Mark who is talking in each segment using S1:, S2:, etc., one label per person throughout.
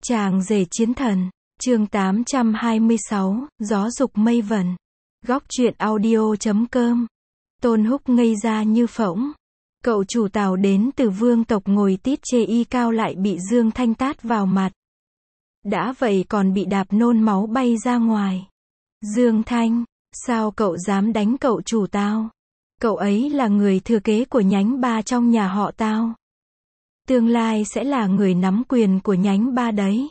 S1: Chàng rể chiến thần, chương 826, gió dục mây vần. Góc truyện audio.com. Tôn Húc ngây ra như phỗng. Cậu chủ Tào đến từ vương tộc ngồi tít chê y cao lại bị Dương Thanh tát vào mặt. Đã vậy còn bị đạp nôn máu bay ra ngoài. Dương Thanh, sao cậu dám đánh cậu chủ tao? Cậu ấy là người thừa kế của nhánh ba trong nhà họ Tao. Tương lai sẽ là người nắm quyền của nhánh ba đấy.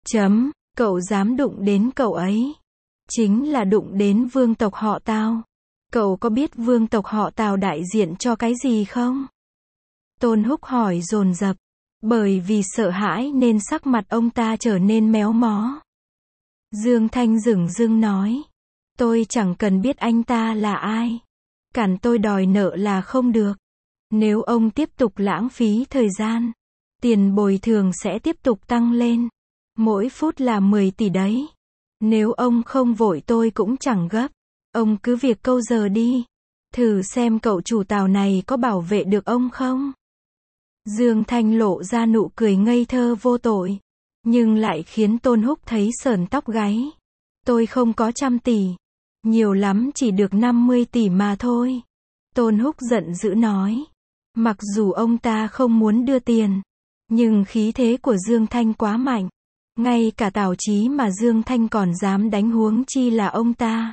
S1: Cậu dám đụng đến cậu ấy. Chính là đụng đến vương tộc họ Tao. Cậu có biết vương tộc họ Tào đại diện cho cái gì không? Tôn Húc hỏi dồn dập. Bởi vì sợ hãi nên sắc mặt ông ta trở nên méo mó. Dương Thanh dửng dưng nói. Tôi chẳng cần biết anh ta là ai. Cản tôi đòi nợ là không được. Nếu ông tiếp tục lãng phí thời gian, tiền bồi thường sẽ tiếp tục tăng lên. Mỗi phút là 10 tỷ đấy. Nếu ông không vội tôi cũng chẳng gấp. Ông cứ việc câu giờ đi. Thử xem cậu chủ Tào này có bảo vệ được ông không? Dương Thanh lộ ra nụ cười ngây thơ vô tội. Nhưng lại khiến Tôn Húc thấy sởn tóc gáy. Tôi không có 100 tỷ. Nhiều lắm chỉ được 50 tỷ mà thôi. Tôn Húc giận dữ nói. Mặc dù ông ta không muốn đưa tiền, nhưng khí thế của Dương Thanh quá mạnh. Ngay cả Tào Chí mà Dương Thanh còn dám đánh, huống chi là ông ta.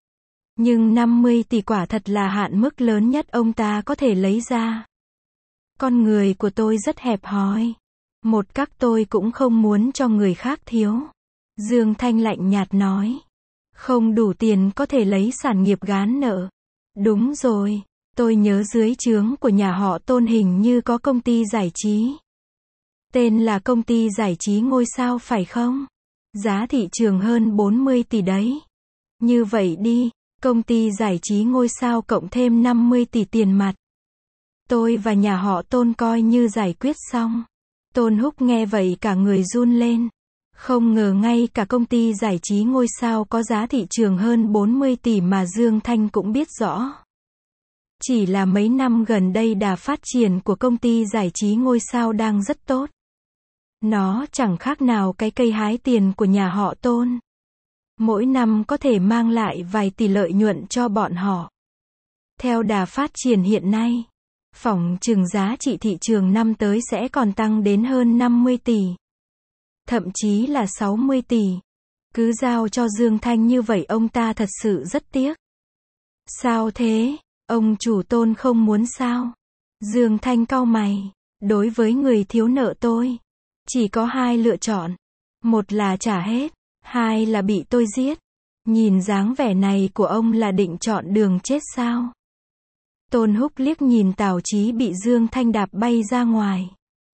S1: Nhưng 50 tỷ quả thật là hạn mức lớn nhất ông ta có thể lấy ra. Con người của tôi rất hẹp hòi. Một các tôi cũng không muốn cho người khác thiếu. Dương Thanh lạnh nhạt nói. Không đủ tiền có thể lấy sản nghiệp gán nợ. Đúng rồi. Tôi nhớ dưới trướng của nhà họ Tôn hình như có công ty giải trí. Tên là công ty giải trí ngôi sao phải không? Giá thị trường hơn 40 tỷ đấy. Như vậy đi, công ty giải trí ngôi sao cộng thêm 50 tỷ tiền mặt. Tôi và nhà họ Tôn coi như giải quyết xong. Tôn Húc nghe vậy cả người run lên. Không ngờ ngay cả công ty giải trí ngôi sao có giá thị trường hơn 40 tỷ mà Dương Thanh cũng biết rõ. Chỉ là mấy năm gần đây đà phát triển của công ty giải trí ngôi sao đang rất tốt. Nó chẳng khác nào cái cây hái tiền của nhà họ Tôn. Mỗi năm có thể mang lại vài tỷ lợi nhuận cho bọn họ. Theo đà phát triển hiện nay, phỏng chừng giá trị thị trường năm tới sẽ còn tăng đến hơn 50 tỷ. Thậm chí là 60 tỷ. Cứ giao cho Dương Thanh như vậy ông ta thật sự rất tiếc. Sao thế? Ông chủ Tôn không muốn sao? Dương Thanh cau mày. Đối với người thiếu nợ tôi, chỉ có hai lựa chọn. Một là trả hết, hai là bị tôi giết. Nhìn dáng vẻ này của ông là định chọn đường chết sao? Tôn Húc liếc nhìn Tào Chí bị Dương Thanh đạp bay ra ngoài.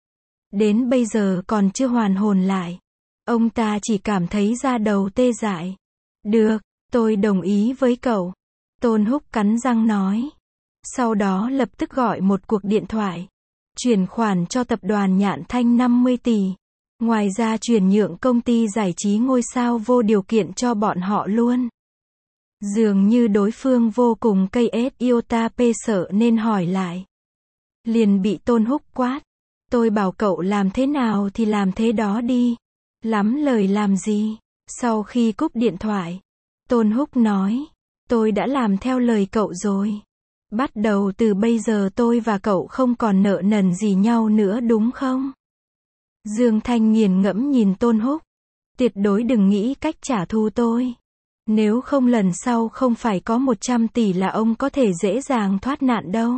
S1: Đến bây giờ còn chưa hoàn hồn lại. Ông ta chỉ cảm thấy da đầu tê dại. Được, tôi đồng ý với cậu. Tôn Húc cắn răng nói. Sau đó lập tức gọi một cuộc điện thoại. Chuyển khoản cho tập đoàn Nhạn Thanh 50 tỷ. Ngoài ra chuyển nhượng công ty giải trí ngôi sao vô điều kiện cho bọn họ luôn. Dường như đối phương vô cùng cây ết iota pê sợ nên hỏi lại. Liền bị Tôn Húc quát. Tôi bảo cậu làm thế nào thì làm thế đó đi. Lắm lời làm gì? Sau khi cúp điện thoại, Tôn Húc nói. Tôi đã làm theo lời cậu rồi. Bắt đầu từ bây giờ tôi và cậu không còn nợ nần gì nhau nữa đúng không? Dương Thanh nghiền ngẫm nhìn Tôn Húc. Tuyệt đối đừng nghĩ cách trả thù tôi. Nếu không lần sau không phải có 100 tỷ là ông có thể dễ dàng thoát nạn đâu.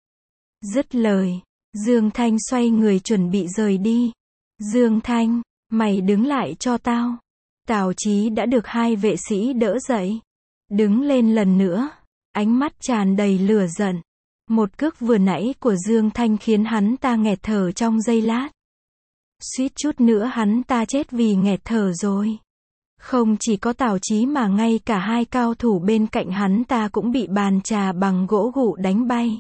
S1: Dứt lời, Dương Thanh xoay người chuẩn bị rời đi. Dương Thanh, mày đứng lại cho tao. Tào Chí đã được hai vệ sĩ đỡ dậy. Đứng lên lần nữa. Ánh mắt tràn đầy lửa giận. Một cước vừa nãy của Dương Thanh khiến hắn ta nghẹt thở trong giây lát. Suýt chút nữa hắn ta chết vì nghẹt thở rồi. Không chỉ có Tào Chí mà ngay cả hai cao thủ bên cạnh hắn ta cũng bị bàn trà bằng gỗ gụ đánh bay.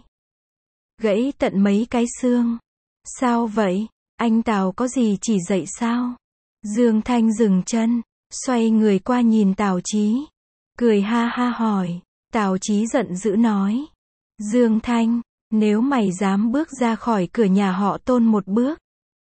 S1: Gãy tận mấy cái xương. Sao vậy? Anh Tào có gì chỉ dạy sao? Dương Thanh dừng chân, xoay người qua nhìn Tào Chí. Cười ha ha hỏi. Tào Chí giận dữ nói. Dương Thanh, nếu mày dám bước ra khỏi cửa nhà họ Tôn một bước,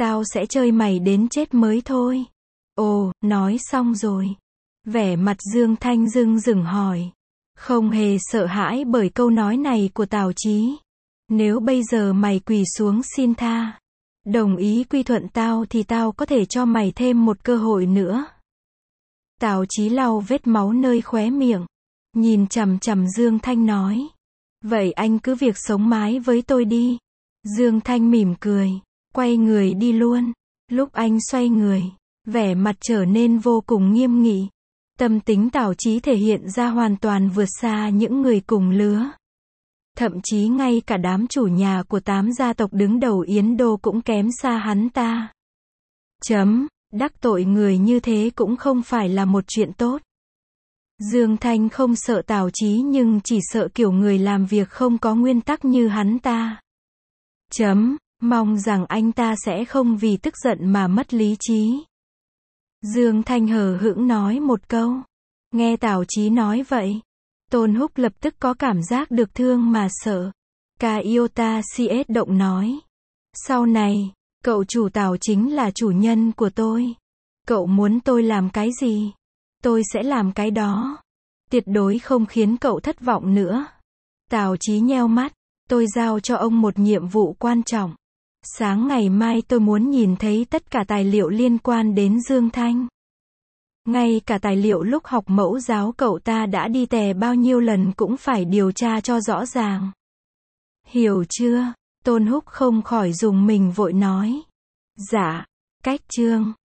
S1: Tao sẽ chơi mày đến chết mới thôi. Ồ, nói xong rồi. Vẻ mặt Dương Thanh dưng dừng hỏi. Không hề sợ hãi bởi câu nói này của Tào Chí. Nếu bây giờ mày quỳ xuống xin tha, đồng ý quy thuận tao thì tao có thể cho mày thêm một cơ hội nữa. Tào Chí lau vết máu nơi khóe miệng, nhìn chằm chằm Dương Thanh nói. Vậy anh cứ việc sống mái với tôi đi. Dương Thanh mỉm cười, quay người đi luôn. Lúc anh xoay người, vẻ mặt trở nên vô cùng nghiêm nghị. Tâm tính Tào Chí thể hiện ra hoàn toàn vượt xa những người cùng lứa. Thậm chí ngay cả đám chủ nhà của 8 gia tộc đứng đầu Yến Đô cũng kém xa hắn ta. Đắc tội người như thế cũng không phải là một chuyện tốt. Dương Thanh không sợ Tào Chí nhưng chỉ sợ kiểu người làm việc không có nguyên tắc như hắn ta. Mong rằng anh ta sẽ không vì tức giận mà mất lý trí. Dương Thanh hờ hững nói một câu. Nghe Tào Chí nói vậy, Tôn Húc lập tức có cảm giác được thương mà sợ. Iota CS động nói. Sau này, cậu chủ Tào chính là chủ nhân của tôi. Cậu muốn tôi làm cái gì? Tôi sẽ làm cái đó. Tuyệt đối không khiến cậu thất vọng nữa. Tào Chí nheo mắt. Tôi giao cho ông một nhiệm vụ quan trọng. Sáng ngày mai tôi muốn nhìn thấy tất cả tài liệu liên quan đến Dương Thanh. Ngay cả tài liệu lúc học mẫu giáo cậu ta đã đi tè bao nhiêu lần cũng phải điều tra cho rõ ràng. Hiểu chưa? Tôn Húc không khỏi dùng mình vội nói. Dạ, cách chương.